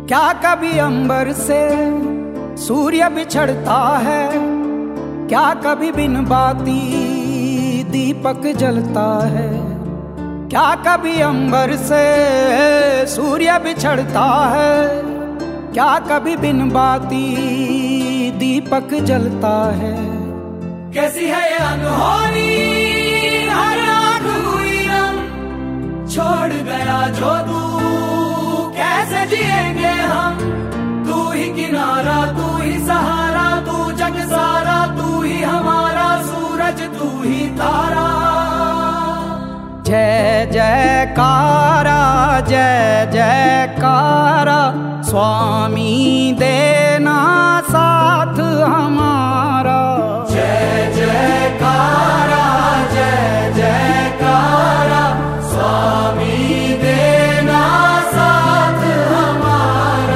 क्या कभी अंबर से सूर्य बिछड़ता है, क्या कभी बिन बाती दीपक जलता है। क्या कभी अंबर से सूर्य बिछड़ता है, क्या कभी बिन बाती दीपक जलता है। कैसी है ये अनहोनी हर आँख हुई रंग, छोड़ गया जो तू कैसे जिएंगे हम। तू ही किनारा, तू ही सहारा, तू जग सारा, तू ही हमारा सूरज, तू ही तारा। जय जयकारा, जय जयकारा, स्वामी देना साथ हमारा। जय जयकारा, जय जयकारा, स्वामी देना साथ हमारा।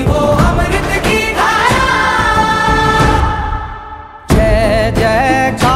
जय